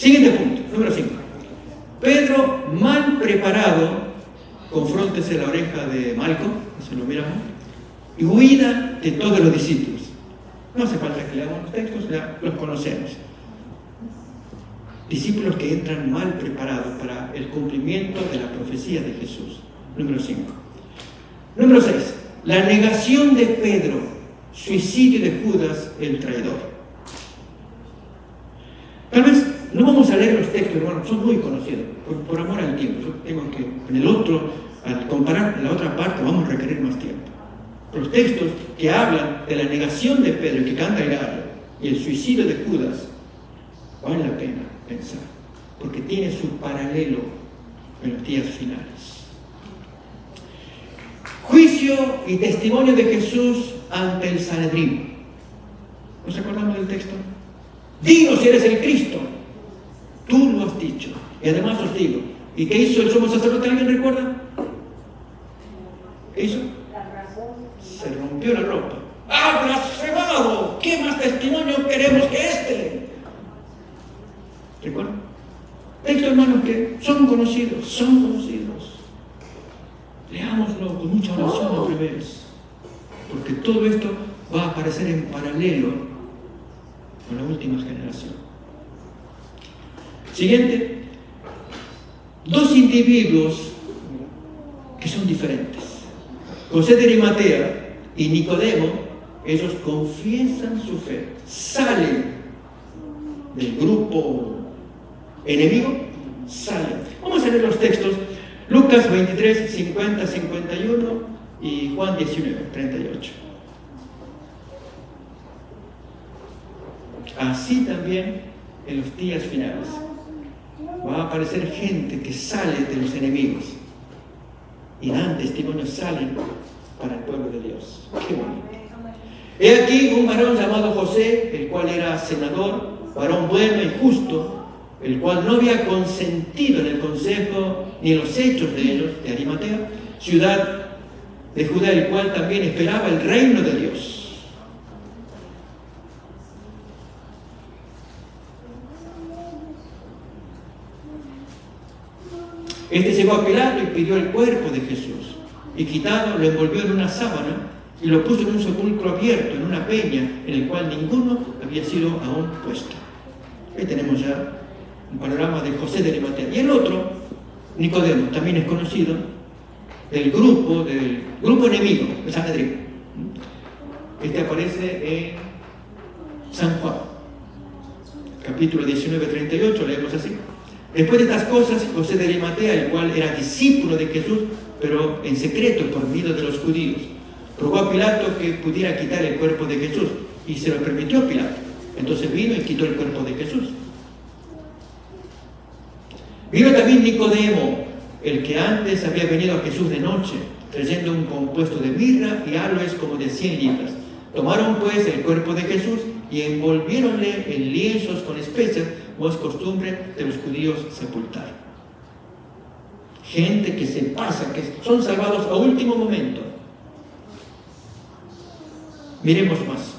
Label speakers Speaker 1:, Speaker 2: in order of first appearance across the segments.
Speaker 1: Siguiente punto, número 5. Pedro, mal preparado, confróntese la oreja de Malco, eso lo miramos, y huida de todos los discípulos. No hace falta que leamos los textos, ya los conocemos. Discípulos que entran mal preparados para el cumplimiento de la profecía de Jesús. Número 5. Número 6. La negación de Pedro, suicidio de Judas, el traidor. Tal vez no vamos a leer los textos, hermanos, son muy conocidos, por amor al tiempo. Yo tengo que, en el otro, al comparar en la otra parte, vamos a requerir más tiempo. Los textos que hablan de la negación de Pedro, que canta el gallo, y el suicidio de Judas, vale la pena pensar, porque tiene su paralelo en los días finales. Juicio y testimonio de Jesús ante el Sanedrín. ¿Nos acordamos del texto? Dinos si eres el Cristo. Tú lo has dicho. Y además os digo. ¿Y qué hizo el sumo sacerdote? ¿Alguien recuerda? ¿Qué hizo? Se rompió la ropa. ¡Ah, blasfemado! ¿Qué más testimonio queremos que este? ¿Recuerdan? Textos, hermanos, que son conocidos. Leámoslo con mucha oración a revés, porque todo esto va a aparecer en paralelo con la última generación. Siguiente. Dos individuos que son diferentes. José de Arimatea y Nicodemo, ellos confiesan su fe, salen del grupo enemigo, salen. Vamos a leer los textos. Lucas 23, 50, 51 y Juan 19, 38. Así también en los días finales va a aparecer gente que sale de los enemigos y dan testimonio, salen para el pueblo de Dios. Qué bonito. He aquí un varón llamado José, el cual era senador, varón bueno y justo, el cual no había consentido en el consejo ni en los hechos de ellos, de Arimatea, ciudad de Judá, el cual también esperaba el reino de Dios. Este llegó a Pilato y pidió el cuerpo de Jesús, y quitado lo envolvió en una sábana y lo puso en un sepulcro abierto, en una peña, en el cual ninguno había sido aún puesto. Ahí tenemos ya un panorama de José de Arimatea. Y el otro, Nicodemo, también es conocido, del grupo enemigo, el Sanedrín. Este aparece en San Juan, capítulo 19, 38, leemos así. Después de estas cosas, José de Arimatea, el cual era discípulo de Jesús, pero en secreto por miedo de los judíos, rogó a Pilato que pudiera quitar el cuerpo de Jesús, y se lo permitió a Pilato. Entonces vino y quitó el cuerpo de Jesús. Vino también Nicodemo, el que antes había venido a Jesús de noche, trayendo un compuesto de mirra y aloes como de 100 libras. Tomaron pues el cuerpo de Jesús y envolviéronle en lienzos con especias, como es costumbre de los judíos sepultar. Gente que se pasa, que son salvados a último momento. Miremos más.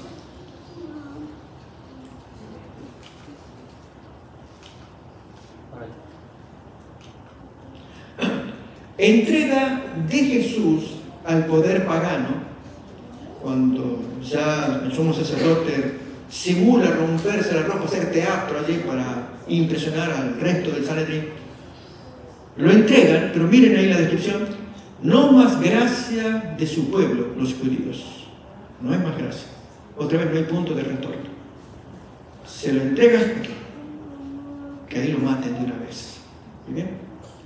Speaker 1: Entrega de Jesús al poder pagano, cuando ya el sumo sacerdote simula romperse la ropa, hacer teatro allí para impresionar al resto del Sanedrín. Lo entregan, pero miren ahí la descripción: no más gracia de su pueblo, los judíos. No hay más gracia. Otra vez no hay punto de retorno. Se lo entregan, que ahí lo maten de una vez. ¿Muy bien?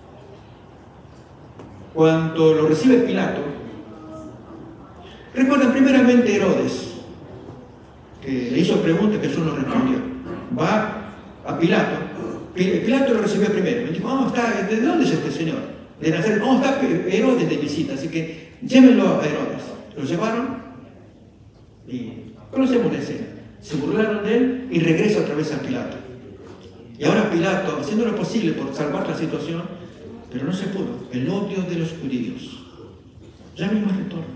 Speaker 1: Cuando lo recibe Pilato, recuerdan primeramente Herodes, que le hizo preguntas, Jesús no respondió. Va a Pilato, Pilato lo recibió primero, le dijo: ¿de dónde es este señor? De Nazaret. Está Herodes de visita, así que llévenlo a Herodes. Lo llevaron y conocemos la escena. Se burlaron de él y regresa otra vez a Pilato. Y ahora Pilato, haciendo lo posible por salvar la situación, pero no se pudo. El odio de los judíos. Ya no hay más retorno.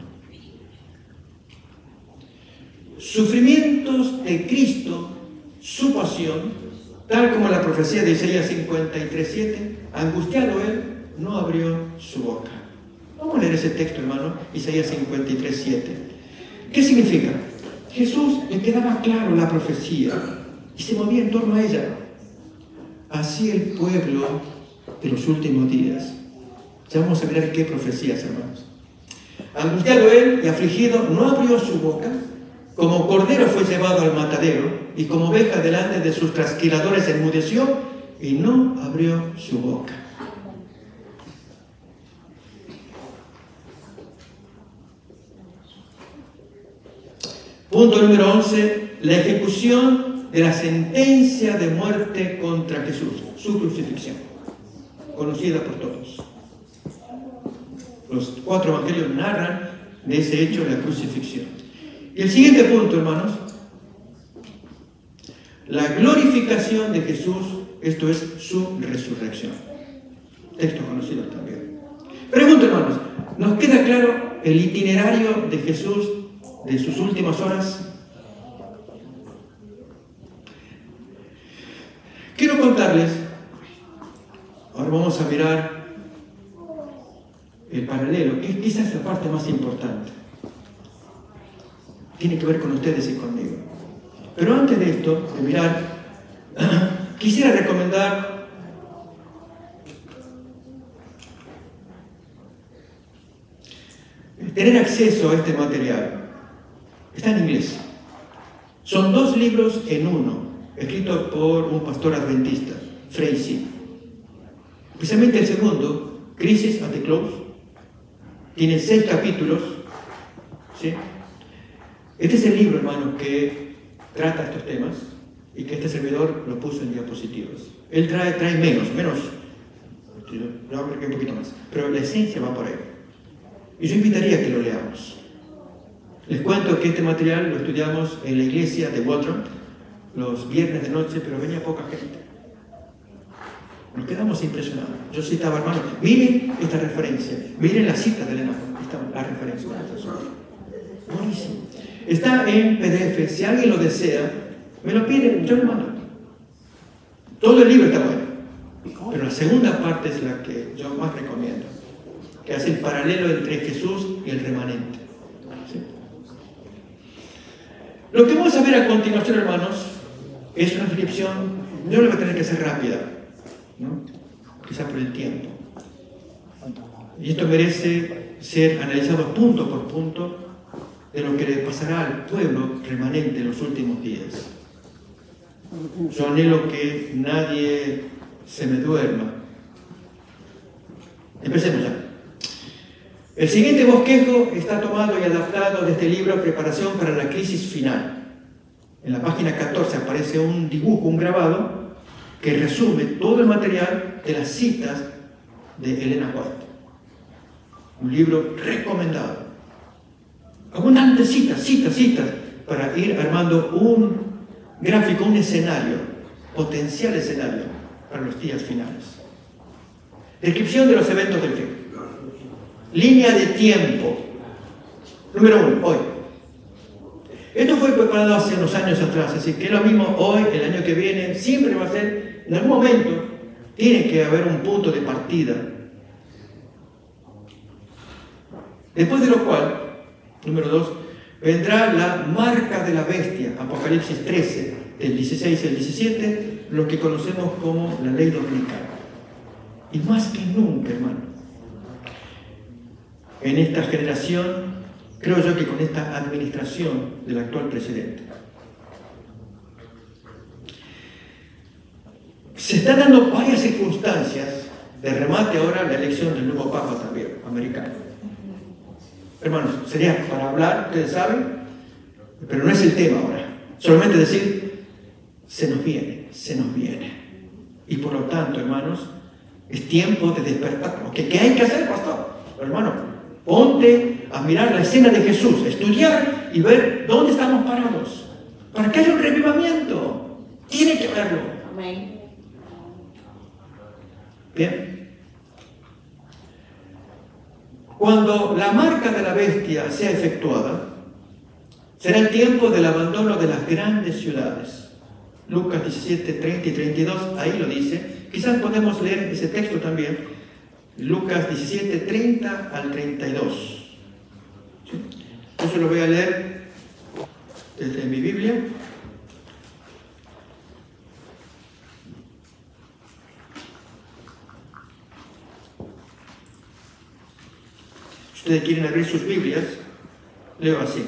Speaker 1: Sufrimientos de Cristo, su pasión, Tal como la profecía de Isaías 53:7, angustiado él, no abrió su boca. Vamos a leer ese texto, hermano, Isaías 53:7. ¿Qué significa? Jesús le quedaba claro la profecía y se movía en torno a ella. Así el pueblo de los últimos días. Ya vamos a ver qué profecías, hermanos. Angustiado él y afligido, no abrió su boca. Como cordero fue llevado al matadero, y como oveja delante de sus trasquiladores enmudeció, y no abrió su boca. Punto número 11, la ejecución de la sentencia de muerte contra Jesús, su crucifixión, conocida por todos. Los 4 evangelios narran de ese hecho, la crucifixión. Y el siguiente punto, hermanos, la glorificación de Jesús, esto es su resurrección. Texto conocido también. Pregunto, hermanos, ¿nos queda claro el itinerario de Jesús de sus últimas horas? Quiero contarles, ahora vamos a mirar el paralelo, que quizás es la parte más importante. Tiene que ver con ustedes y conmigo. Pero antes de esto, de mirar, quisiera recomendar tener acceso a este material. Está en inglés. Son 2 libros en uno, escritos por un pastor adventista, Freisy. Especialmente el segundo, Crisis at the Close, tiene 6 capítulos, ¿sí? Este es el libro, hermano, que trata estos temas y que este servidor lo puso en diapositivas. Él trae menos, yo voy a ver un poquito más, pero la esencia va por ahí. Y yo invitaría a que lo leamos. Les cuento que este material lo estudiamos en la iglesia de Waltham los viernes de noche, pero venía poca gente. Nos quedamos impresionados. Yo citaba, hermano, miren esta referencia, miren la cita de Elena, la referencia. Buenísimo. Está en PDF, si alguien lo desea, me lo pide, yo lo mando. Todo el libro está bueno, pero la segunda parte es la que yo más recomiendo, que hace el paralelo entre Jesús y el remanente. ¿Sí? Lo que vamos a ver a continuación, hermanos, es una descripción, yo lo voy a tener que hacer rápida, ¿no? Quizás por el tiempo. Y esto merece ser analizado punto por punto de lo que le pasará al pueblo remanente en los últimos días. Yo anhelo que nadie se me duerma. Empecemos ya. El siguiente bosquejo está tomado y adaptado de este libro Preparación para la crisis final. En la página 14 aparece un dibujo, un grabado, que resume todo el material de las citas de Elena White. Un libro recomendado. Abundantes citas, para ir armando un gráfico, un escenario, potencial escenario para los días finales. Descripción de los eventos del fin. Línea de tiempo. Número 1, hoy. Esto fue preparado hace unos años atrás, así que es lo mismo hoy, el año que viene, siempre va a ser, en algún momento, tiene que haber un punto de partida. Después de lo cual, número 2, vendrá la marca de la bestia, Apocalipsis 13, del 16 al 17, lo que conocemos como la ley dominical. Y más que nunca, hermano, en esta generación, creo yo que con esta administración del actual presidente, se están dando varias circunstancias de remate ahora la elección del nuevo Papa también, americano. Hermanos, sería para hablar, ustedes saben, pero no es el tema ahora. Solamente decir, se nos viene. Y por lo tanto, hermanos, es tiempo de despertar. ¿Qué hay que hacer, pastor? Hermano, ponte a mirar la escena de Jesús, estudiar y ver dónde estamos parados. Para que haya un revivamiento. Tiene que verlo.
Speaker 2: Amén.
Speaker 1: Bien. Cuando la marca de la bestia sea efectuada, será el tiempo del abandono de las grandes ciudades. Lucas 17, 30 y 32, ahí lo dice. Quizás podemos leer ese texto también. Lucas 17, 30 al 32. ¿Sí? Eso lo voy a leer desde mi Biblia. Si ustedes quieren abrir sus Biblias, leo así.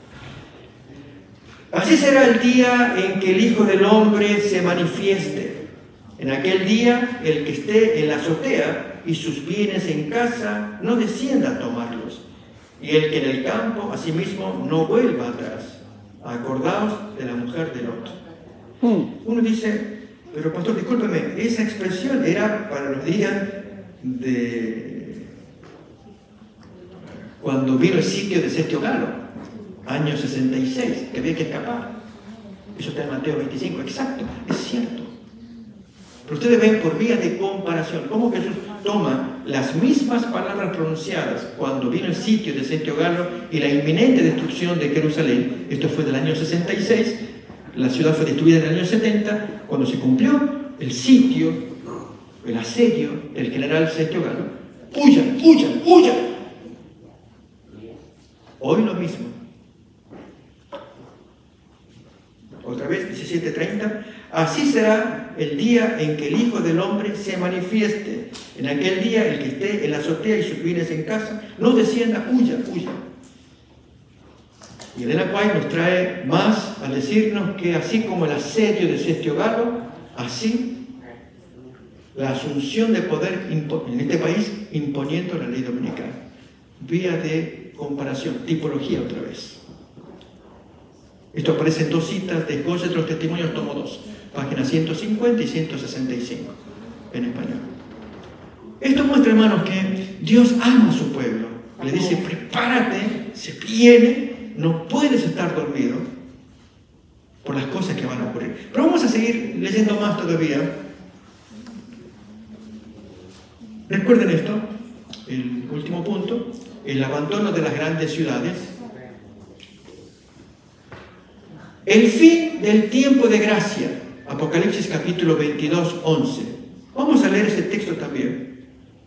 Speaker 1: Así será el día en que el Hijo del Hombre se manifieste. En aquel día, el que esté en la azotea y sus bienes en casa no descienda a tomarlos, y el que en el campo asimismo no vuelva atrás. Acordaos de la mujer de Lot. Uno dice, pero pastor, discúlpeme, esa expresión era para los días de cuando vino el sitio de Sestio Galo, año 66, que había que escapar. Eso está en Mateo 25, exacto, es cierto. Pero ustedes ven por vía de comparación cómo Jesús toma las mismas palabras pronunciadas cuando vino el sitio de Sestio Galo y la inminente destrucción de Jerusalén. Esto fue del año 66, la ciudad fue destruida en el año 70, cuando se cumplió el sitio, el asedio del general Sestio Galo. ¡Huyan, huyan, huyan! Hoy lo mismo. Otra vez, 17:30. Así será el día en que el Hijo del Hombre se manifieste. En aquel día, el que esté en la azotea y sus bienes en casa, no descienda, huya, huya. Y Elena White nos trae más al decirnos que así como el asedio de Sestio Galo, así la asunción de poder en este país imponiendo la ley dominical. Vía de comparación, tipología otra vez. Esto aparece en dos citas de Goya de los Testimonios, tomo 2, páginas 150 y 165 en español. Esto muestra, hermanos, que Dios ama a su pueblo. Le dice, prepárate, se viene, no puedes estar dormido por las cosas que van a ocurrir. Pero vamos a seguir leyendo más todavía. Recuerden esto, el último punto, el abandono de las grandes ciudades. El fin del tiempo de gracia, Apocalipsis capítulo 22, 11. Vamos a leer ese texto también.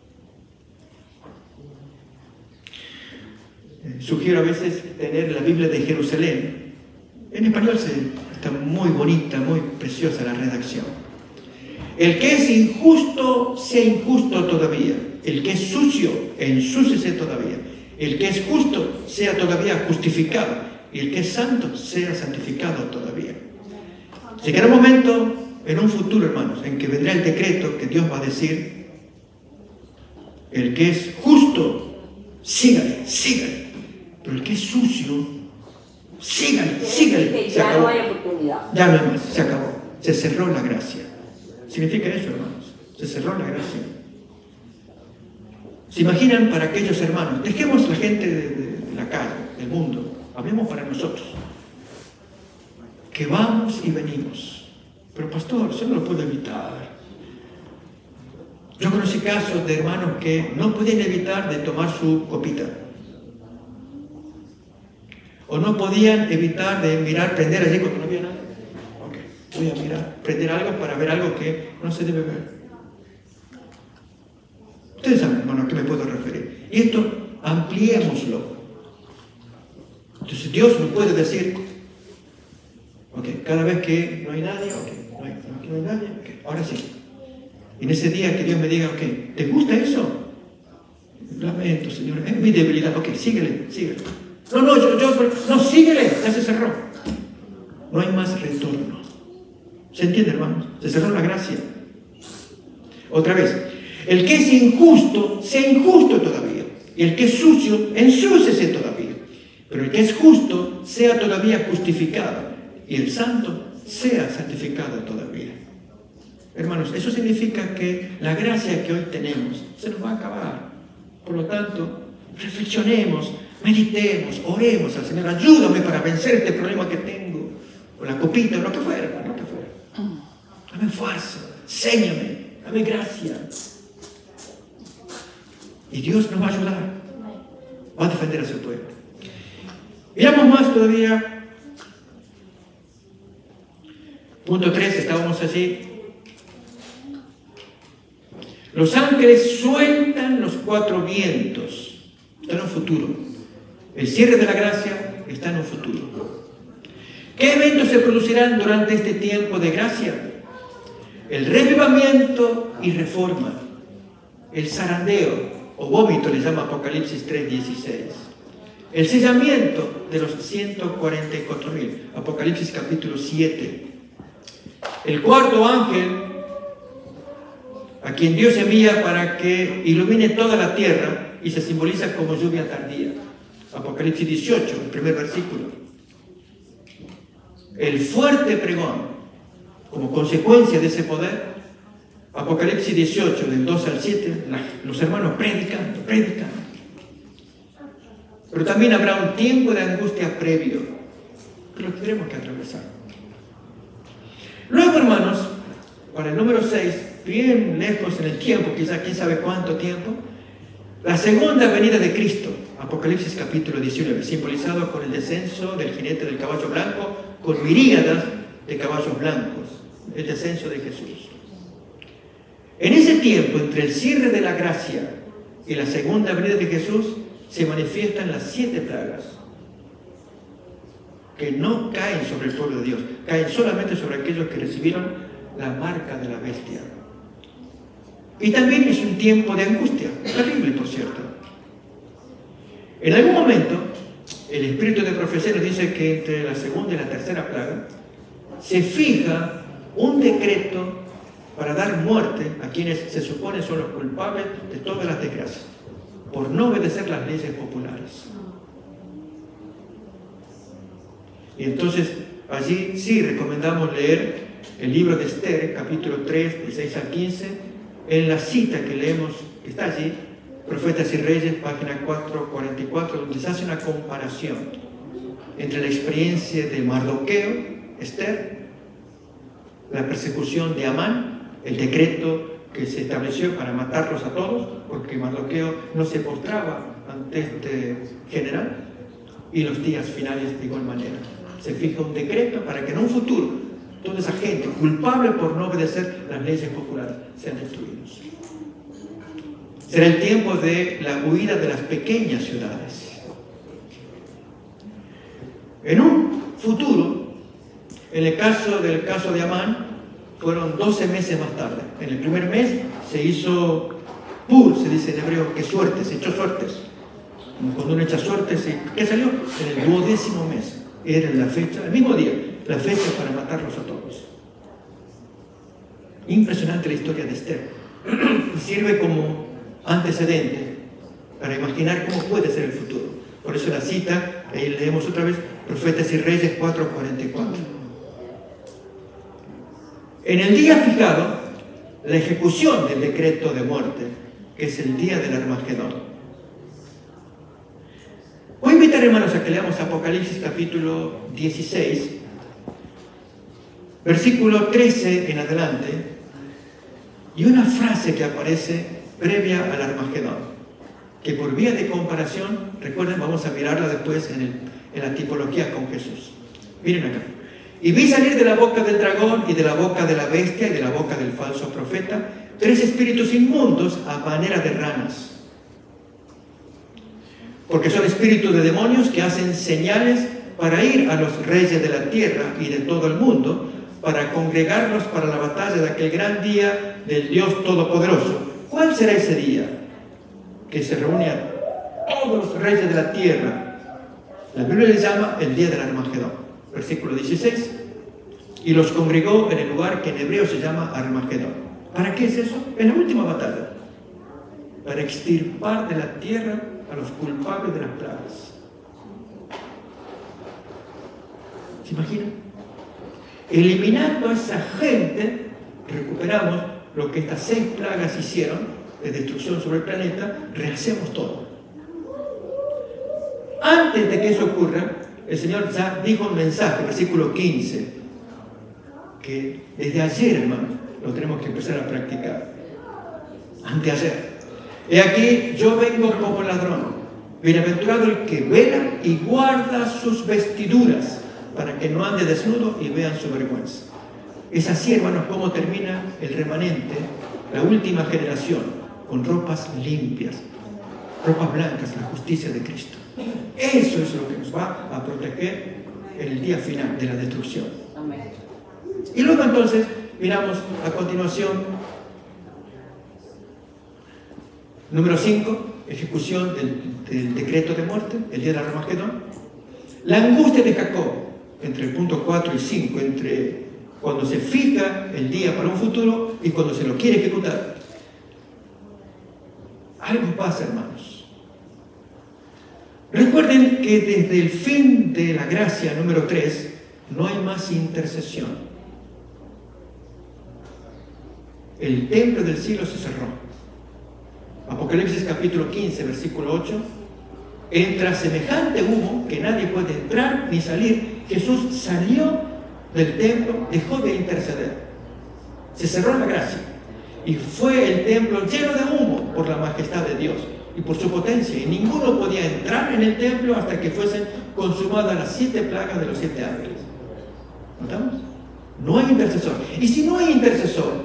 Speaker 1: Sugiero a veces tener la Biblia de Jerusalén. En español está muy bonita, muy preciosa la redacción. El que es injusto, sea injusto todavía. El que es sucio, ensúciese todavía. El que es justo, sea todavía justificado. Y el que es santo, sea santificado todavía. Llegará un momento, en un futuro, hermanos, en que vendrá el decreto que Dios va a decir, el que es justo, sígale, sígale. Pero el que es sucio, sígale, sígale. Se acabó.
Speaker 2: Ya no hay oportunidad.
Speaker 1: Ya no hay más, se acabó. Se cerró la gracia. Significa eso, hermanos. Se cerró la gracia. ¿Se imaginan para aquellos hermanos? Dejemos la gente de la calle, del mundo. Hablemos para nosotros. Que vamos y venimos. Pero pastor, yo no lo puedo evitar. Yo conocí casos de hermanos que no podían evitar de tomar su copita. O no podían evitar de mirar, prender allí cuando no había nada. Ok, voy a mirar, prender algo para ver algo que no se debe ver. Ustedes saben, hermano, a qué me puedo referir. Y esto ampliémoslo. Entonces Dios nos puede decir, ok, cada vez que no hay nadie, ok, no hay nadie, ok, ahora sí. En ese día que Dios me diga, ok, ¿te gusta eso? Lamento, Señor, es mi debilidad, ok, síguele, síguele. No, síguele, ya se cerró. No hay más retorno. ¿Se entiende, hermanos? Se cerró la gracia. Otra vez, el que es injusto, sea injusto todavía. Y el que es sucio, ensúciese todavía. Pero el que es justo, sea todavía justificado. Y el santo, sea santificado todavía. Hermanos, eso significa que la gracia que hoy tenemos se nos va a acabar. Por lo tanto, reflexionemos, meditemos, oremos al Señor. Ayúdame para vencer este problema que tengo. O la copita, o lo que fuera, lo que fuera. Dame fuerza, séñame, dame gracia. Y Dios nos va a ayudar. Va a defender a su pueblo. Miramos más todavía. Punto 3, estábamos allí. Los ángeles sueltan los 4 vientos. Está en un futuro. El cierre de la gracia está en un futuro. ¿Qué eventos se producirán durante este tiempo de gracia? El revivamiento y reforma. El zarandeo o vómito, le llama Apocalipsis 3:16. El sellamiento de los 144,000. Apocalipsis capítulo 7. El cuarto ángel, a quien Dios envía para que ilumine toda la tierra y se simboliza como lluvia tardía. Apocalipsis 18, el primer versículo. El fuerte pregón, como consecuencia de ese poder. Apocalipsis 18, del 2 al 7, los hermanos predicando. Pero también habrá un tiempo de angustia previo, que lo tendremos que atravesar. Luego, hermanos, para el número 6, bien lejos en el tiempo, quizá quién sabe cuánto tiempo, la segunda venida de Cristo, Apocalipsis capítulo 19, simbolizado con el descenso del jinete del caballo blanco, con miríadas de caballos blancos, el descenso de Jesús. En ese tiempo, entre el cierre de la gracia y la segunda venida de Jesús, se manifiestan las 7 plagas, que no caen sobre el pueblo de Dios, caen solamente sobre aquellos que recibieron la marca de la bestia. Y también es un tiempo de angustia, terrible por cierto. En algún momento, el espíritu de profecía nos dice que entre la segunda y la tercera plaga, se fija un decreto para dar muerte a quienes se supone son los culpables de todas las desgracias, por no obedecer las leyes populares. Y entonces, allí sí recomendamos leer el libro de Esther, capítulo 3, de 6 al 15, en la cita que leemos, que está allí, Profetas y Reyes, página 444, donde se hace una comparación entre la experiencia de Mardoqueo, Esther, la persecución de Amán, el decreto que se estableció para matarlos a todos, porque Mardoqueo no se postraba ante este general, y los días finales de igual manera. Se fija un decreto para que en un futuro toda esa gente culpable por no obedecer las leyes populares sean destruidos. Será el tiempo de la huida de las pequeñas ciudades. En un futuro, en el caso de Amán, fueron 12 meses más tarde. En el primer mes se hizo pur, se dice en hebreo, que suerte, se echó suertes. Como cuando uno echa suertes, ¿qué salió? En el 12º mes. Era la fecha, el mismo día, la fecha para matarlos a todos. Impresionante la historia de Esther. Y sirve como antecedente para imaginar cómo puede ser el futuro. Por eso la cita, ahí leemos otra vez, Profetas y Reyes 4:44. En el día fijado, la ejecución del decreto de muerte, que es el día del Armagedón. Voy a invitar, hermanos, a que leamos Apocalipsis capítulo 16, versículo 13 en adelante, y una frase que aparece previa al Armagedón, que por vía de comparación, recuerden, vamos a mirarla después en la tipología con Jesús. Miren acá. Y vi salir de la boca del dragón y de la boca de la bestia y de la boca del falso profeta 3 espíritus inmundos a manera de ranas. Porque son espíritus de demonios que hacen señales para ir a los reyes de la tierra y de todo el mundo, para congregarlos para la batalla de aquel gran día del Dios Todopoderoso. ¿Cuál será ese día? Que se reúnen todos los reyes de la tierra. La Biblia le llama el día del Armagedón. Versículo 16. Y los congregó en el lugar que en hebreo se llama Armagedón. ¿Para qué es eso? En la última batalla. Para extirpar de la tierra a los culpables de las plagas. ¿Se imaginan? Eliminando a esa gente, recuperamos lo que estas 6 plagas hicieron de destrucción sobre el planeta, rehacemos todo. Antes de que eso ocurra, el Señor ya dijo un mensaje, versículo 15, que desde ayer, hermanos, lo tenemos que empezar a practicar. Anteayer. He aquí, yo vengo como ladrón. Bienaventurado el que vela y guarda sus vestiduras, para que no ande desnudo y vean su vergüenza. Es así, hermanos, como termina el remanente, la última generación, con ropas limpias, ropas blancas, la justicia de Cristo. Eso es lo que nos va a proteger en el día final de la destrucción. Y luego entonces miramos a continuación, número 5, ejecución del decreto de muerte, el día del Armagedón. La angustia de Jacob, entre el punto 4 y 5, entre cuando se fija el día para un futuro y cuando se lo quiere ejecutar. Algo pasa, hermanos. Recuerden que desde el fin de la gracia número 3 no hay más intercesión. El templo del cielo se cerró. Apocalipsis capítulo 15, versículo 8. Entra semejante humo que nadie puede entrar ni salir. Jesús salió del templo, dejó de interceder. Se cerró la gracia. Y fue el templo lleno de humo por la majestad de Dios y por su potencia. Y ninguno podía entrar en el templo hasta que fuesen consumadas las 7 plagas de los 7 ángeles. ¿Notamos? No hay intercesor. Y si no hay intercesor,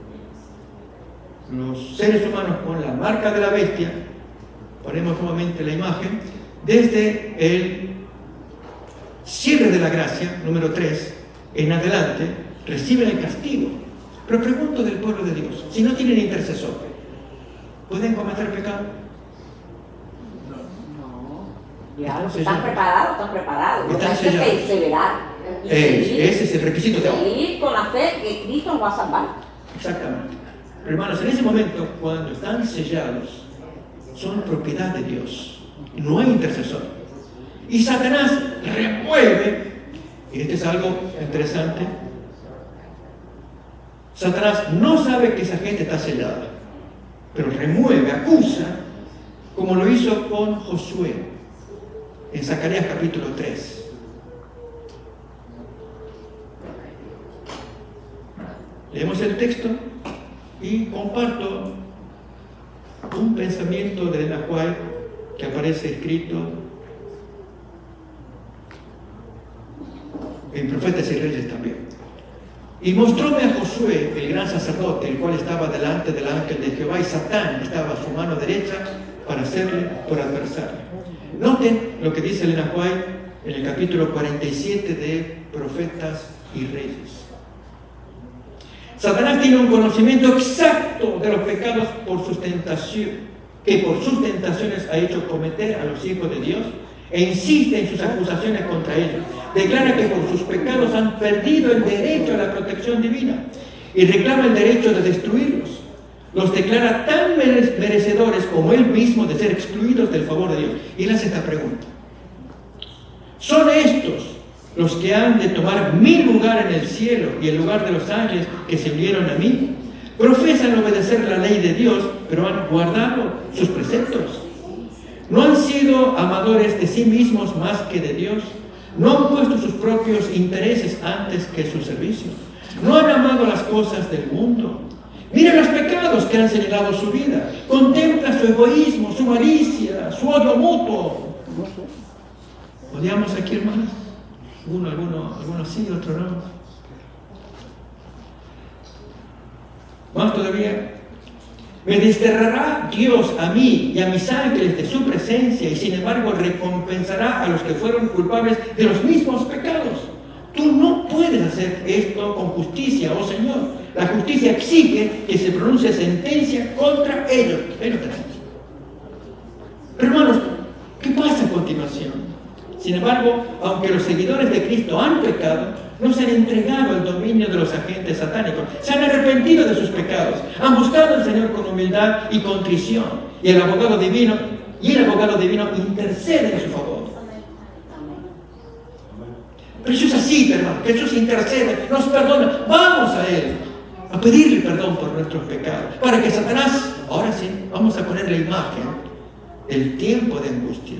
Speaker 1: los seres humanos con la marca de la bestia, ponemos nuevamente la imagen, desde el cierre de la gracia, número 3, en adelante, reciben el castigo. Pero pregunto del pueblo de Dios, si no tienen intercesor, ¿pueden cometer pecado?
Speaker 2: No. Ya, están preparados.
Speaker 1: Están sellados.
Speaker 2: Perseverar.
Speaker 1: Ese es el requisito de ahora.
Speaker 2: Seguir con la fe que Cristo nos va a salvar.
Speaker 1: Exactamente. Pero hermanos, en ese momento, cuando están sellados, son propiedad de Dios. No hay intercesor. Y Satanás remueve, y esto es algo interesante, Satanás no sabe que esa gente está sellada, pero remueve, acusa, como lo hizo con Josué, en Zacarías capítulo 3. Leemos el texto y comparto un pensamiento de Elena White que aparece escrito en Profetas y Reyes también. Y mostróme a Josué, el gran sacerdote, el cual estaba delante del ángel de Jehová, y Satán estaba a su mano derecha para hacerle por adversario. Noten lo que dice Elena White en el capítulo 47 de Profetas y Reyes. Satanás tiene un conocimiento exacto de los pecados por sus tentaciones, que por sus tentaciones ha hecho cometer a los hijos de Dios, e insiste en sus acusaciones contra ellos. Declara que por sus pecados han perdido el derecho a la protección divina y reclama el derecho de destruirlos. Los declara tan merecedores como él mismo de ser excluidos del favor de Dios. Y él hace esta pregunta: ¿son estos los que han de tomar mi lugar en el cielo y el lugar de los ángeles que se unieron a mí? Profesan obedecer la ley de Dios, pero han guardado sus preceptos. ¿No han sido amadores de sí mismos más que de Dios? ¿No han puesto sus propios intereses antes que su servicio? ¿No han amado las cosas del mundo? Mira los pecados que han señalado su vida. Contempla su egoísmo, su malicia, su odio mutuo. ¿Odiamos aquí, hermanos? Algunos sí, otros no. Más todavía, me desterrará Dios a mí y a mis ángeles de su presencia, y sin embargo recompensará a los que fueron culpables de los mismos pecados. Tú no puedes hacer esto con justicia, oh Señor. La justicia exige que se pronuncie sentencia contra ellos. Ahí lo tenemos. Pero hermanos, ¿qué pasa a continuación? Sin embargo, aunque los seguidores de Cristo han pecado, no se han entregado al dominio de los agentes satánicos, se han arrepentido de sus pecados, han buscado al Señor con humildad y contrición, y el abogado divino intercede en su favor. Pero eso es así, hermano. Jesús intercede, nos perdona. Vamos a Él a pedirle perdón por nuestros pecados, para que Satanás, ahora sí, vamos a poner la imagen del tiempo de angustia.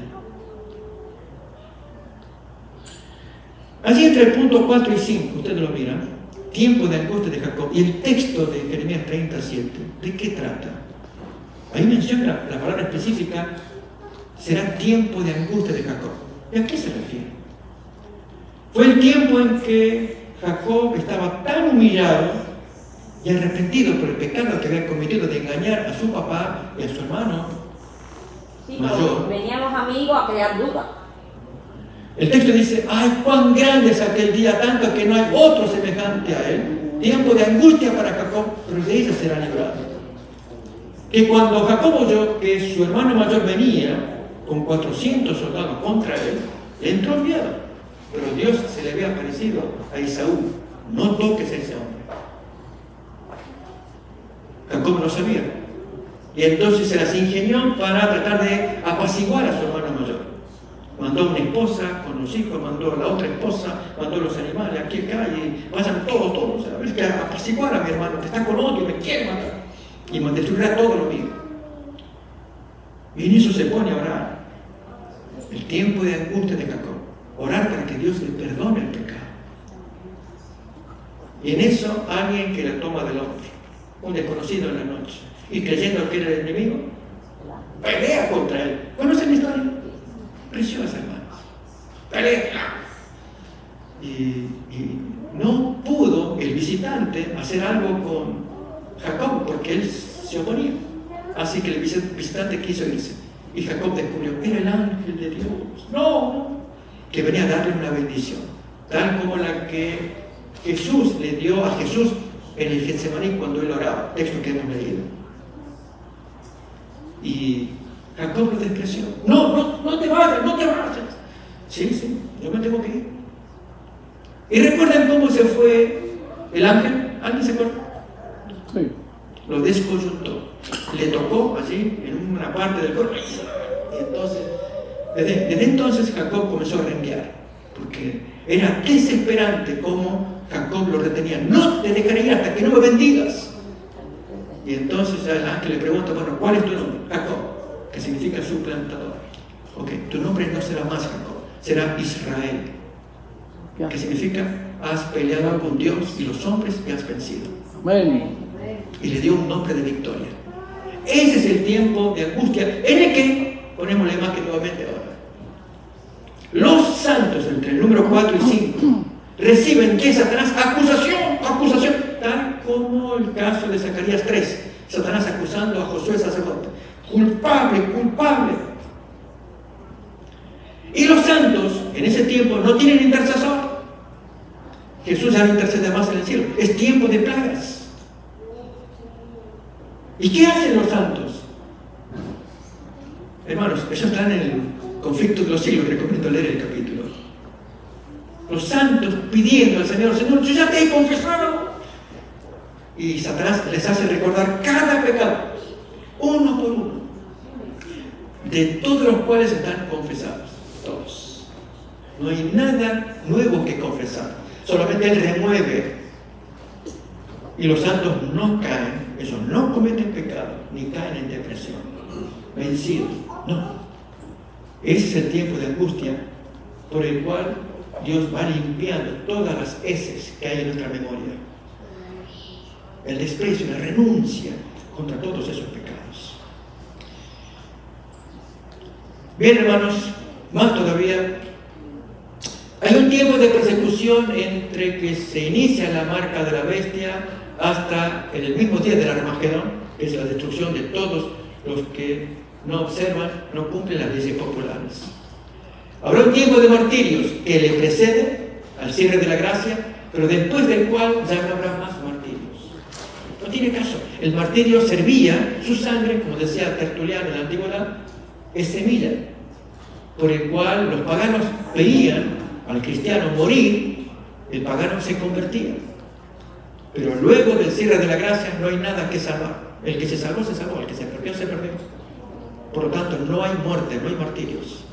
Speaker 1: Allí entre el punto 4 y 5, ustedes lo miran, tiempo de angustia de Jacob, y el texto de Jeremías 37, ¿de qué trata? Ahí menciona la palabra específica, será tiempo de angustia de Jacob. ¿Y a qué se refiere? Fue el tiempo en que Jacob estaba tan humillado y arrepentido por el pecado que había cometido de engañar a su papá y a su hermano
Speaker 2: Sí,
Speaker 1: mayor.
Speaker 2: venían los amigos a crear dudas.
Speaker 1: El texto dice, ¡ay, cuán grande es aquel día, tanto que no hay otro semejante a él! Tiempo de angustia para Jacob, pero de ella será librado. Que cuando Jacob oyó que su hermano mayor venía con 400 soldados contra él, le entró miedo. Pero Dios se le había aparecido a Esaú: no toques a ese hombre. Jacob no sabía. Y entonces se las ingenió para tratar de apaciguar a su hermano mayor. Mandó una esposa con los hijos, mandó a la otra esposa, mandó los animales, aquí acá, y vayan todos. O sea, es que apaciguar a mi hermano, que está con odio, me quiere matar. Y me destruirá todo lo mío. Y en eso se pone a orar. El tiempo de angustia de Jacob. Orar para que Dios le perdone el pecado. Y en eso alguien que la toma del hombro, un desconocido en la noche, y creyendo que era el enemigo, pelea contra él. ¿Conocen la historia? Preciosa, hermanos. Pelea. Y no pudo el visitante hacer algo con Jacob porque él se oponía. Así que el visitante quiso irse. Y Jacob descubrió, era el ángel de Dios. No, que venía a darle una bendición, tal como la que Jesús le dio a Jesús en el Getsemaní cuando él oraba, texto que hemos leído. Y Jacob lo despreció. No te vayas, no te vayas. Sí, yo me tengo que ir. ¿Y recuerdan cómo se fue el ángel? ¿Alguien se acuerda?
Speaker 3: Sí.
Speaker 1: Lo descoyuntó. Le tocó allí en una parte del cuerpo. Y entonces, desde entonces Jacob comenzó a renguear, porque era desesperante como Jacob lo retenía. No te dejaré ir hasta que no me bendigas. Y entonces el ángel le pregunta, bueno, ¿cuál es tu nombre? Jacob, que significa suplantador. Ok, tu nombre no será más Jacob, será Israel, que significa has peleado con Dios y los hombres y has vencido.
Speaker 3: Amén.
Speaker 1: Y le dio un nombre de victoria. Ese es el tiempo de angustia en el que ponemos la imagen nuevamente ahora. Los santos, entre el número 4 y 5, reciben de Satanás acusación, tal como el caso de Zacarías 3, Satanás acusando a Josué sacerdote, culpable. Y los santos en ese tiempo no tienen intercesor. Jesús ya no intercede más en el cielo, es tiempo de plagas. ¿Y qué hacen los santos? Hermanos, eso está en el conflicto de los siglos, recomiendo leer el capítulo. Los santos pidiendo al Señor, yo ya te he confesado. Y Satanás les hace recordar cada pecado, uno por uno, de todos los cuales están confesados, todos. No hay nada nuevo que confesar, solamente Él remueve. Y los santos no caen, ellos no cometen pecado, ni caen en depresión, vencidos, no. Ese es el tiempo de angustia por el cual Dios va limpiando todas las heces que hay en nuestra memoria. El desprecio, la renuncia contra todos esos pecados. Bien, hermanos, más todavía, hay un tiempo de persecución entre que se inicia la marca de la bestia hasta el mismo día del Armagedón, que es la destrucción de todos los que no observan, no cumplen las leyes populares. Habrá un tiempo de martirios que le precede al cierre de la gracia, pero después del cual ya no habrá más martirios. No tiene caso. El martirio servía, su sangre, como decía Tertuliano en la antigüedad, es semilla, por el cual los paganos veían al cristiano morir, el pagano se convertía. Pero luego del cierre de la gracia no hay nada que salvar. El que se salvó, el que se perdió, se perdió. Por lo tanto, no hay muerte, no hay martirios.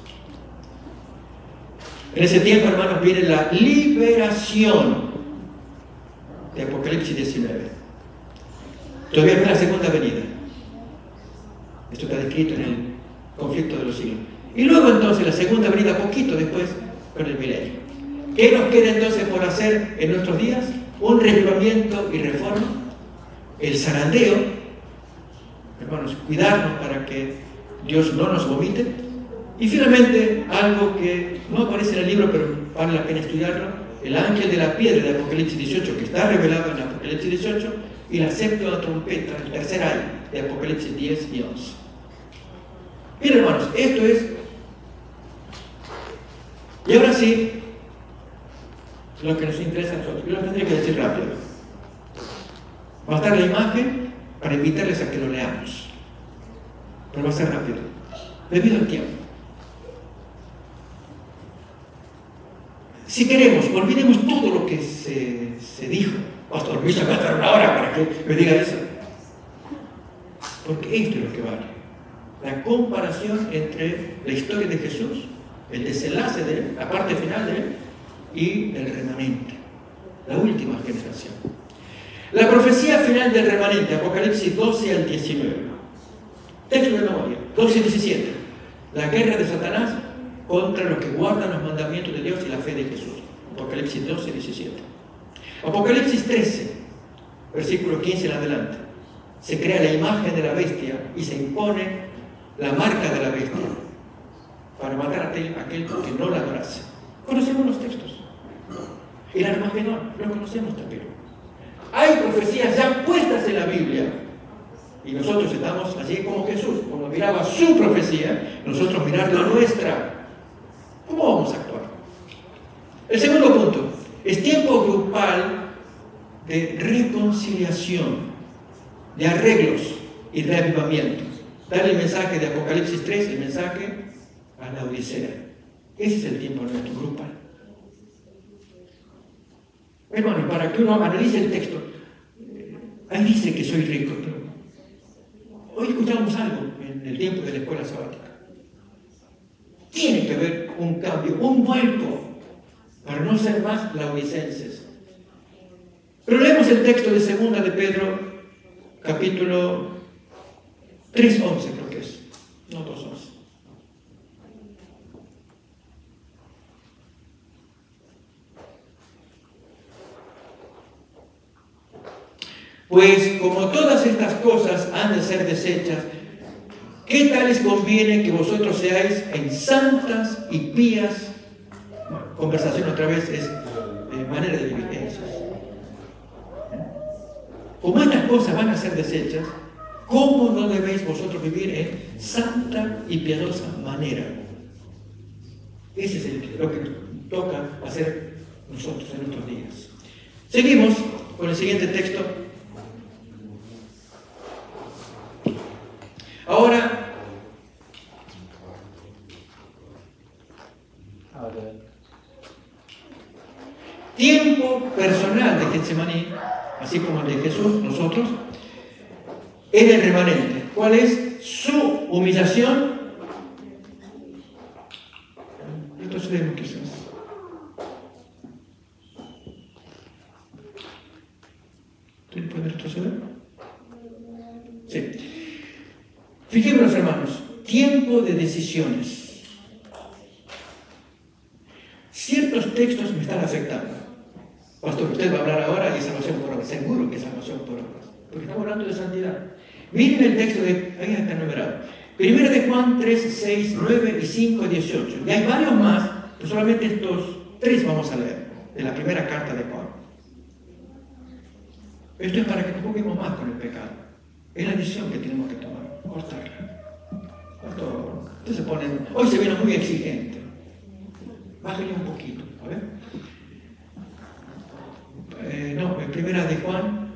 Speaker 1: En ese tiempo, hermanos, viene la liberación de Apocalipsis 19. Todavía no es la segunda venida. Esto está descrito en el conflicto de los siglos. Y luego entonces la segunda venida, poquito después, con el milenio. ¿Qué nos queda entonces por hacer en nuestros días? Un revivamiento y reforma. El zarandeo. Hermanos, cuidarnos para que Dios no nos vomite. Y finalmente, algo que no aparece en el libro, pero vale la pena estudiarlo, el ángel de la piedra de Apocalipsis 18, que está revelado en Apocalipsis 18, y la séptima trompeta, el tercer año de Apocalipsis 10 y 11. Bien, hermanos, esto es. Y ahora sí, lo que nos interesa a nosotros. Yo lo tendré que decir rápido. Va a estar la imagen para invitarles a que lo leamos. Pero va a ser rápido, debido al tiempo. Si queremos, olvidemos todo lo que se dijo. Pastor Luis, va a estar una hora para que me diga eso. Porque esto es lo que vale. La comparación entre la historia de Jesús, el desenlace de él, la parte final de él, y el remanente, la última generación. La profecía final del remanente, Apocalipsis 12 al 19. Texto de memoria, 12 y 17. La guerra de Satanás contra los que guardan los mandamientos de Dios y la fe de Jesús. Apocalipsis 12 y 17. Apocalipsis 13, versículo 15 en adelante. Se crea la imagen de la bestia y se impone la marca de la bestia para matar a aquel que no la adorase. Conocemos los textos. El Armagedón, lo conocemos también. Hay profecías ya puestas en la Biblia y nosotros estamos allí como Jesús. Como miraba su profecía, nosotros mirar la nuestra. ¿Cómo vamos a actuar? El segundo punto, es tiempo grupal de reconciliación, de arreglos y reavivamientos. Darle el mensaje de Apocalipsis 3, el mensaje a la Odisea. Ese es el tiempo nuestro grupal. Hermano, para que uno analice el texto, ahí dice que soy rico, pero hoy escuchamos algo en el tiempo de la escuela sabática. Tiene que haber un cambio, un vuelco, para no ser más laodicenses. Pero leemos el texto de 2 de Pedro, capítulo 3:11, creo que es, no 2:11. Pues como todas estas cosas han de ser deshechas, ¿qué tal les conviene que vosotros seáis en santas y pías? Conversación otra vez es manera de vivir. Como estas cosas van a ser deshechas, ¿cómo no debéis vosotros vivir en santa y piadosa manera? Ese es lo que toca hacer nosotros en nuestros días. Seguimos con el siguiente texto. Ahora, tiempo personal de Getsemaní, así como el de Jesús, nosotros, es el remanente. ¿Cuál es su humillación? Retrocedemos quizás. ¿Tú puedes retroceder? Sí. Fijémonos, hermanos, tiempo de decisiones. Ciertos textos me están afectando. Pastor, usted va a hablar ahora de salvación por obras. Seguro que es salvación por obras. Porque estamos hablando de santidad. Miren el texto de, ahí está numerado. 1 de Juan 3, 6, 9 y 5, 18. Y hay varios más, pero solamente estos 3 vamos a leer, de la primera carta de Juan. Esto es para que no juguemos más con el pecado. Es la decisión que tenemos que tomar. Cortarla. Ustedes se ponen, hoy se viene muy exigente. Bájale un poquito, a ver. No, en 1 de Juan.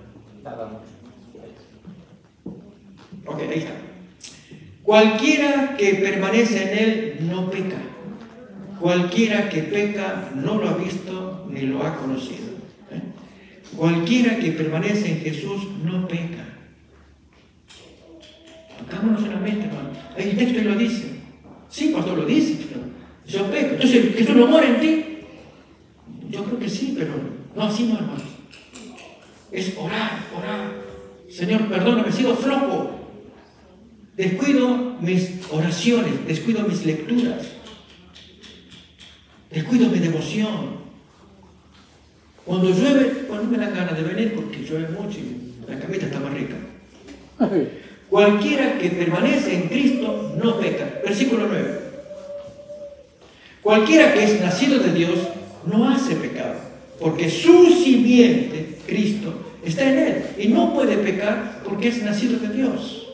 Speaker 1: Ok, ahí está. Cualquiera que permanece en él no peca. Cualquiera que peca no lo ha visto ni lo ha conocido. Cualquiera que permanece en Jesús no peca. Tocámonos en la mente, hermano. Ahí el texto lo dice. Sí, pastor, lo dice. Yo peco. Entonces, ¿Jesús no mora en ti? Yo creo que sí, pero no, así no, hermano. Es orar. Señor, perdóname, he sido flojo. Descuido mis oraciones, descuido mis lecturas, descuido mi devoción. Cuando llueve, no me dan ganas de venir porque llueve mucho y la camita está más rica. Cualquiera que permanece en Cristo no peca. Versículo 9. Cualquiera que es nacido de Dios no hace pecado. porque su simiente, Cristo, está en él y no puede pecar porque es nacido de Dios.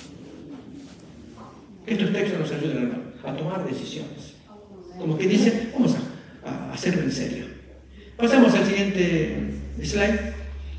Speaker 1: Estos textos nos ayudan, hermano, a tomar decisiones. Como que dicen, vamos a hacerlo en serio. Pasamos al siguiente slide.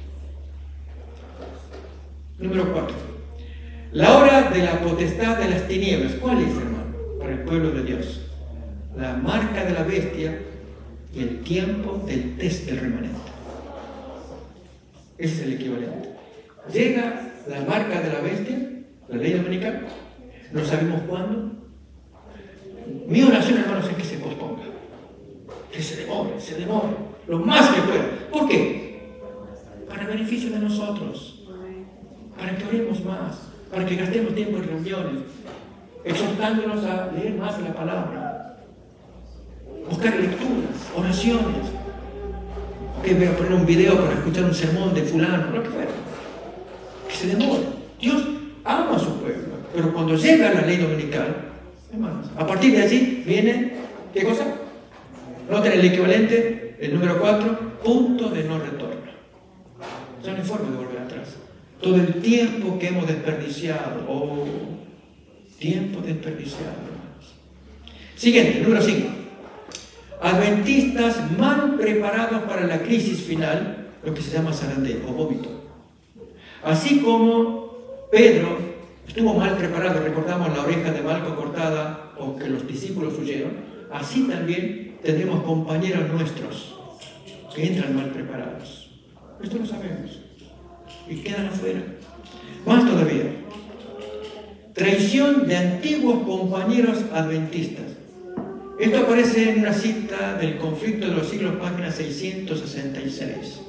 Speaker 1: Número 4. La hora de la potestad de las tinieblas. ¿Cuál es, hermano? Para el pueblo de Dios. La marca de la bestia y el tiempo del test del remanente. Ese es el equivalente. Llega la marca de la bestia, la ley dominical, no sabemos cuándo. Mi oración, hermanos, es que se posponga, que se demore, lo más que pueda. ¿Por qué? Para beneficio de nosotros, para que oremos más, para que gastemos tiempo en reuniones, exhortándonos a leer más la palabra, buscar lecturas, oraciones. Que voy a poner un video para escuchar un sermón de fulano, lo que fuera. Que se demore. Dios ama a su pueblo, pero cuando llega la ley dominical, hermanos, a partir de allí viene, ¿qué cosa? Noten el equivalente, el número 4, punto de no retorno. Ya no hay forma de volver atrás. Todo el tiempo que hemos desperdiciado, tiempo desperdiciado, hermanos. Siguiente, número 5. Adventistas mal preparados para la crisis final, lo que se llama zarandeo o vómito. Así como Pedro estuvo mal preparado, recordamos la oreja de Malco cortada o que los discípulos huyeron, así también tendremos compañeros nuestros que entran mal preparados. Esto lo sabemos y quedan afuera. Más todavía, traición de antiguos compañeros adventistas. Esto aparece en una cita del Conflicto de los Siglos, página 666.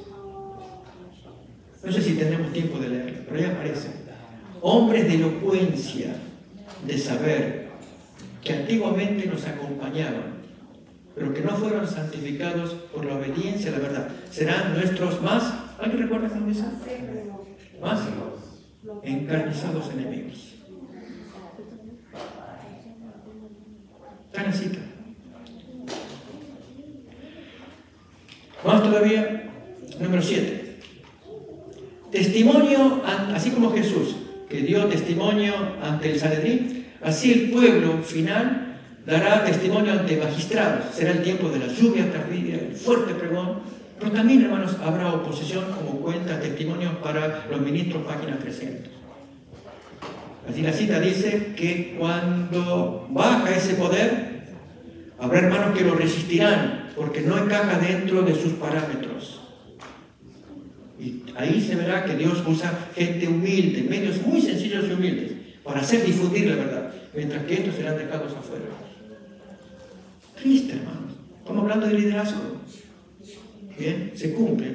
Speaker 1: No sé si tendremos tiempo de leerlo, pero ahí aparece. Hombres de elocuencia, de saber, que antiguamente nos acompañaban, pero que no fueron santificados por la obediencia a la verdad. Serán nuestros más, ¿alguien recuerda cómo dice? Más encarnizados enemigos. Está en la cita. Más todavía, número 7. Testimonio, así como Jesús, que dio testimonio ante el Sanedrín, así el pueblo final dará testimonio ante magistrados. Será el tiempo de la lluvia tardía, el fuerte pregón, pero también, hermanos, habrá oposición, como cuenta testimonio para los ministros, página 300. Así la cita dice que cuando baja ese poder, habrá hermanos que lo resistirán, porque no encaja dentro de sus parámetros. Y ahí se verá que Dios usa gente humilde, medios muy sencillos y humildes, para hacer difundir la verdad, mientras que estos serán dejados afuera. Triste, hermanos. Estamos hablando de liderazgo. Bien, se cumple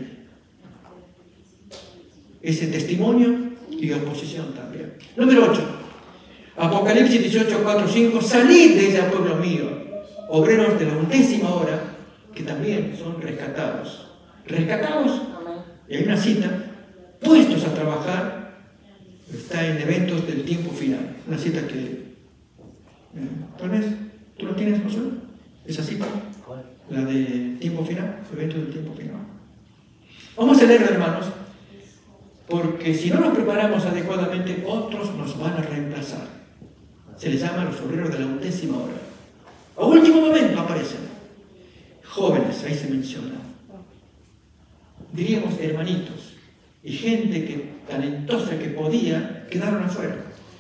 Speaker 1: ese testimonio y oposición también. Número 8. Apocalipsis 18, 4, 5. Salid de ella, pueblo mío, obreros de la 11ª hora, que también son rescatados. Rescatados, y hay una cita, puestos a trabajar, está en eventos del tiempo final. Una cita que, tal vez, ¿tú lo tienes, Josué? ¿Esa cita? La de tiempo final, eventos del tiempo final. Vamos a leerlo, hermanos, porque si no nos preparamos adecuadamente, otros nos van a reemplazar. Se les llama los obreros de la 11ª hora. A último momento aparecen. Jóvenes, ahí se menciona. Diríamos hermanitos. Y gente que, talentosa que podía, quedaron afuera.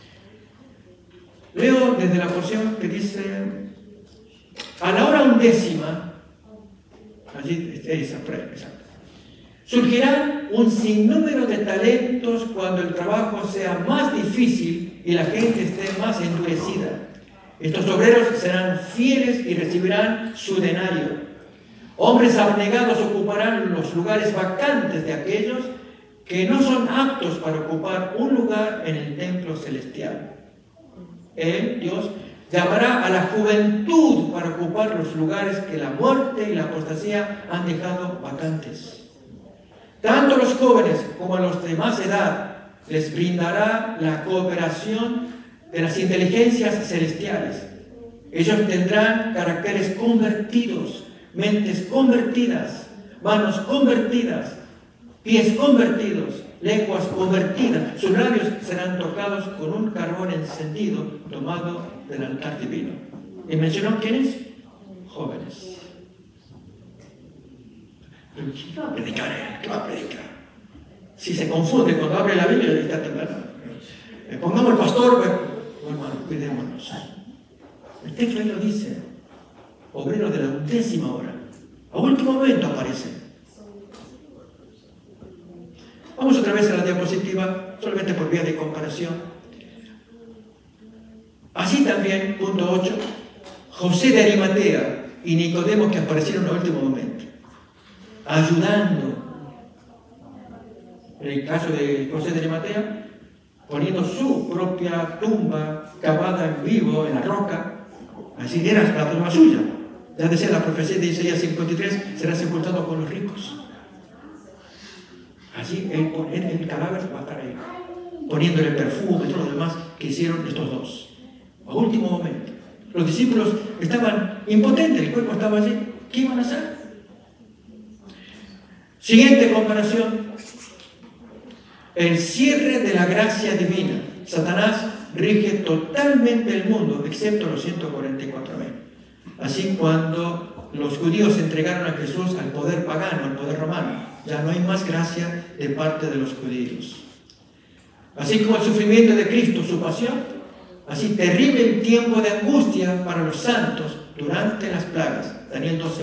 Speaker 1: Leo desde la porción que dice: a la hora 11ª, allí esa prueba, exacto, surgirán un sinnúmero de talentos cuando el trabajo sea más difícil y la gente esté más endurecida. Estos obreros serán fieles y recibirán su denario. Hombres abnegados ocuparán los lugares vacantes de aquellos que no son aptos para ocupar un lugar en el templo celestial. Él, Dios, llamará a la juventud para ocupar los lugares que la muerte y la apostasía han dejado vacantes. Tanto a los jóvenes como a los de más edad les brindará la cooperación de las inteligencias celestiales. Ellos tendrán caracteres convertidos, mentes convertidas, manos convertidas, pies convertidos, lenguas convertidas. Sus labios serán tocados con un carbón encendido tomado del altar divino. ¿Y mencionó quiénes? Jóvenes. ¿Qué va a predicar él? ¿Qué va a predicar? Si se confunde cuando abre la Biblia, está temblando. Pongamos el pastor, hermano, cuidémonos. El texto ahí lo dice. Obreros de la 11ª hora. A último momento aparecen. Vamos otra vez a la diapositiva, solamente por vía de comparación. Así también, punto 8, José de Arimatea y Nicodemo, que aparecieron a último momento, ayudando. En el caso de José de Arimatea, poniendo su propia tumba cavada en vivo en la roca, así era la tumba suya. Ya decía la profecía de Isaías 53, será sepultado con los ricos. Así el cadáver va a estar ahí, poniéndole perfume y todo lo demás que hicieron estos dos. A último momento. Los discípulos estaban impotentes, el cuerpo estaba allí. ¿Qué iban a hacer? Siguiente comparación. El cierre de la gracia divina. Satanás rige totalmente el mundo, excepto los 144.000. Así, cuando los judíos entregaron a Jesús al poder pagano, al poder romano, ya no hay más gracia de parte de los judíos. Así como el sufrimiento de Cristo, su pasión, así terrible el tiempo de angustia para los santos durante las plagas. Daniel 12:1.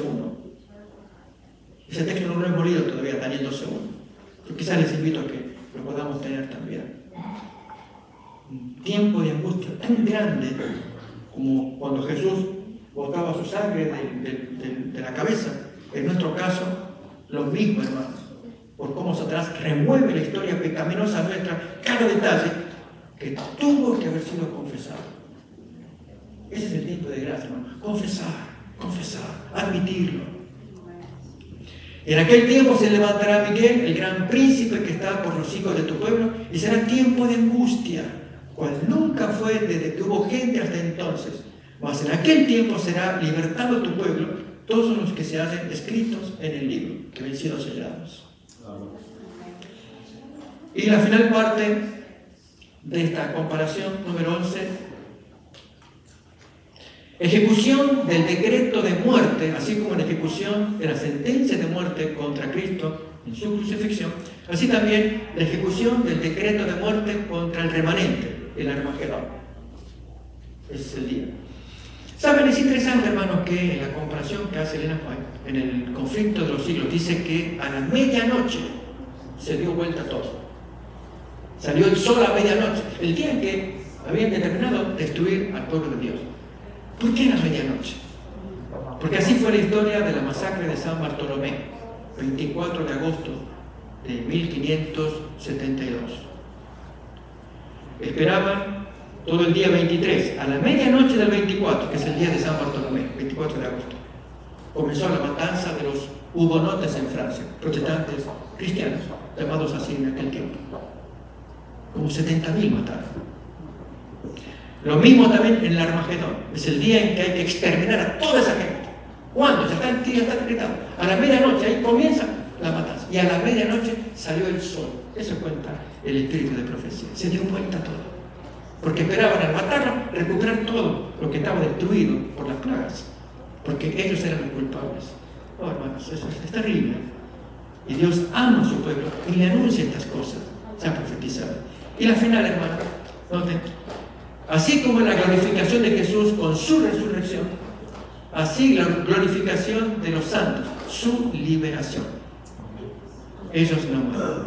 Speaker 1: Ese texto no lo hemos leído todavía, Daniel 12:1. Yo quizás les invito a que lo podamos tener también. Un tiempo de angustia tan grande como cuando Jesús botaba su sangre de la cabeza. En nuestro caso, lo mismo, hermanos, por cómo Satanás remueve la historia pecaminosa nuestra, cada detalle que tuvo que haber sido confesado. Ese es el tiempo de gracia, hermano. Confesar, admitirlo. En aquel tiempo se levantará Miguel, el gran príncipe que está por los hijos de tu pueblo, y será tiempo de angustia, cual nunca fue desde que hubo gente hasta entonces. Mas en aquel tiempo será libertado tu pueblo, todos los que se hallen escritos en el libro, que han sido sellados. Y la final parte de esta comparación, número 11, ejecución del decreto de muerte, así como la ejecución de la sentencia de muerte contra Cristo en su crucifixión, así también la ejecución del decreto de muerte contra el remanente, el Armagedón. Ese es el día. ¿Saben? Es interesante, hermanos, que en la comparación que hace Elena White, en el conflicto de los siglos, dice que a la medianoche se dio vuelta todo. Salió el sol a medianoche, el día en que habían determinado destruir al pueblo de Dios. ¿Por qué a la medianoche? Porque así fue la historia de la masacre de San Bartolomé, 24 de agosto de 1572. Esperaban todo el día 23, a la medianoche del 24, que es el día de San Bartolomé, 24 de agosto, comenzó la matanza de los hugonotes en Francia, protestantes cristianos, llamados así en aquel tiempo. Como 70.000 mataron. Lo mismo también en el Armagedón, es el día en que hay que exterminar a toda esa gente. ¿Cuándo? Ya está decretado. A la medianoche, ahí comienza la matanza. Y a la medianoche salió el sol. Eso cuenta el espíritu de profecía. Se dio cuenta todo. Porque esperaban al matarlo recuperar todo lo que estaba destruido por las plagas, porque ellos eran los culpables. Oh, hermanos, eso es terrible. Y Dios ama a su pueblo y le anuncia estas cosas. Se ha profetizado. Y la final, hermano, noten, así como la glorificación de Jesús con su resurrección, así la glorificación de los santos, su liberación. Ellos no mueren.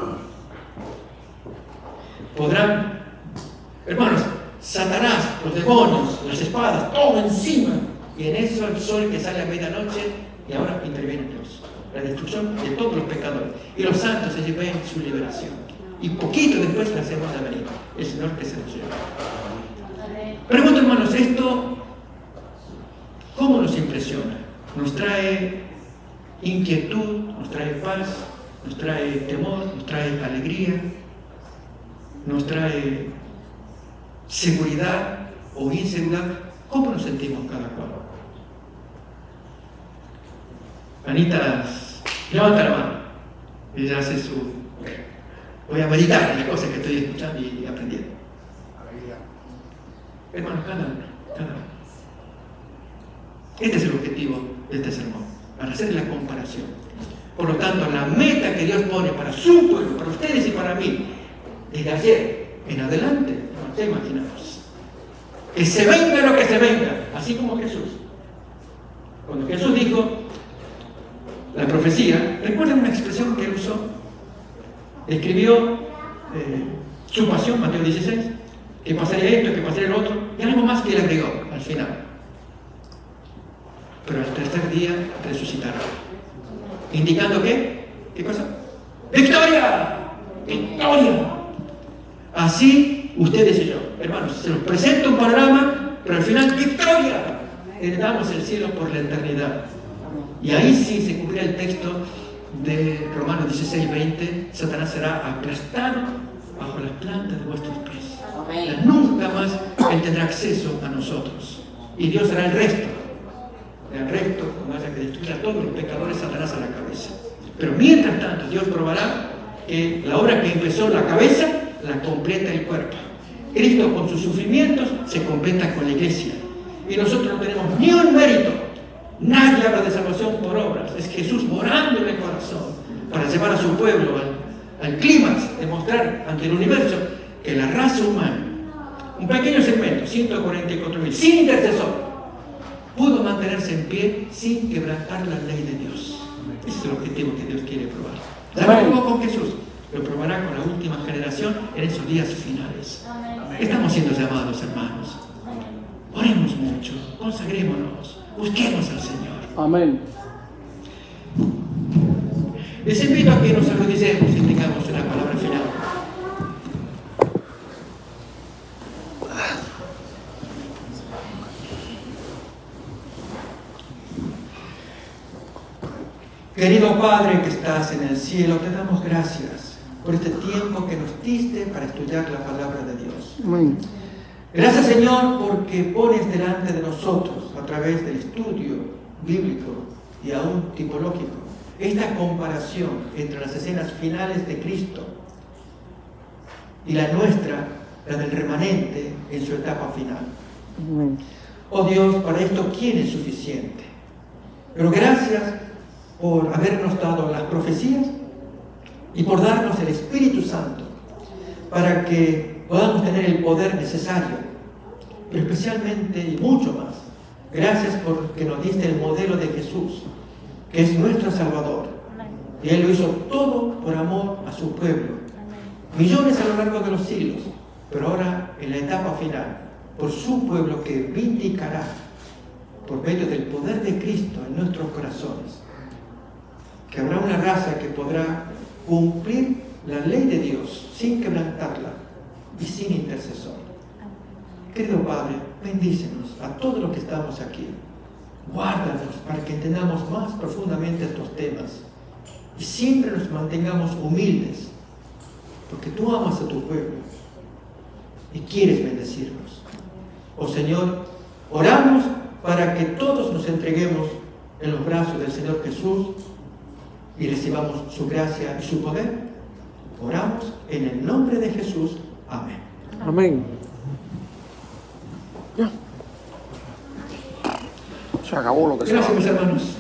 Speaker 1: Podrán, hermanos, Satanás, los demonios, las espadas, todo encima. Y en eso el sol que sale a medianoche y ahora interviene Dios. La destrucción de todos los pecadores. Y los santos se llevan su liberación. Y poquito después la segunda venida. El Señor que se nos lleva. Pregunto, hermanos, esto, ¿cómo nos impresiona? ¿Nos trae inquietud? ¿Nos trae paz? ¿Nos trae temor? ¿Nos trae alegría? ¿Nos trae seguridad o inseguridad? ¿Cómo nos sentimos cada cual? Anita Levanta la mano. Y ella hace su... Voy a meditar en las cosas que estoy escuchando y aprendiendo. Hermanos, cada uno. Este es el objetivo de este sermón, para hacer la comparación. Por lo tanto, la meta que Dios pone para su pueblo, para ustedes y para mí, desde ayer en adelante, no te imaginamos. Que se venga lo que se venga, así como Jesús. Cuando Jesús dijo la profecía, ¿recuerdan una expresión que él usó? Escribió su pasión, Mateo 16, que pasaría esto, que pasaría lo otro, y algo más que él agregó al final. Pero al tercer día resucitará. ¿Indicando qué? ¿Qué cosa? ¡Victoria! ¡Victoria! Así ustedes y yo, hermanos, se los presento un panorama, pero al final ¡victoria! Heredamos el cielo por la eternidad. Y ahí sí se cumplirá el texto de Romanos 16:20, Satanás será aplastado bajo las plantas de vuestros pies. Amén. Nunca más él tendrá acceso a nosotros. Y Dios hará el resto. El resto, cuando haya que destruir a todos los pecadores, Satanás a la cabeza. Pero mientras tanto, Dios probará que la obra que empezó la cabeza, la completa el cuerpo. Cristo con sus sufrimientos se completa con la iglesia. Y nosotros no tenemos ni un mérito. Nadie habla de salvación por obras. Es Jesús morando en el corazón para llevar a su pueblo al clímax, demostrar ante el universo que la raza humana, un pequeño segmento, 144.000, sin intercesor, pudo mantenerse en pie sin quebrantar la ley de Dios. Ese es el objetivo que Dios quiere probar. Ya lo probó con Jesús, lo probará con la última generación en esos días finales. Estamos siendo llamados, hermanos. Oremos mucho, consagrémonos, busquemos al Señor.
Speaker 3: Amén.
Speaker 1: Les invito a que nos arrodillemos y tengamos una palabra final. Querido Padre que estás en el cielo, te damos gracias por este tiempo que nos diste para estudiar la palabra de Dios.
Speaker 3: Amén.
Speaker 1: Gracias, Señor, porque pones delante de nosotros, a través del estudio bíblico y aún tipológico, esta comparación entre las escenas finales de Cristo y la nuestra, la del remanente en su etapa final.
Speaker 3: Amén.
Speaker 1: Oh Dios, para esto, ¿quién es suficiente? Pero gracias por habernos dado las profecías y por darnos el Espíritu Santo para que podamos tener el poder necesario, pero especialmente y mucho más, gracias porque nos diste el modelo de Jesús, que es nuestro Salvador. Y Él lo hizo todo por amor a su pueblo. Millones a lo largo de los siglos, pero ahora en la etapa final, por su pueblo que vindicará por medio del poder de Cristo en nuestros corazones, que habrá una raza que podrá cumplir la ley de Dios sin quebrantarla y sin intercesor. Querido Padre, bendícenos a todos los que estamos aquí. Guárdanos para que entendamos más profundamente estos temas y siempre nos mantengamos humildes, porque tú amas a tu pueblo y quieres bendecirnos. Oh Señor, oramos para que todos nos entreguemos en los brazos del Señor Jesús y recibamos su gracia y su poder. Oramos en el nombre de Jesús. Amén.
Speaker 3: Amén. Ya. Se acabó lo que se
Speaker 1: Gracias, mis hermanos.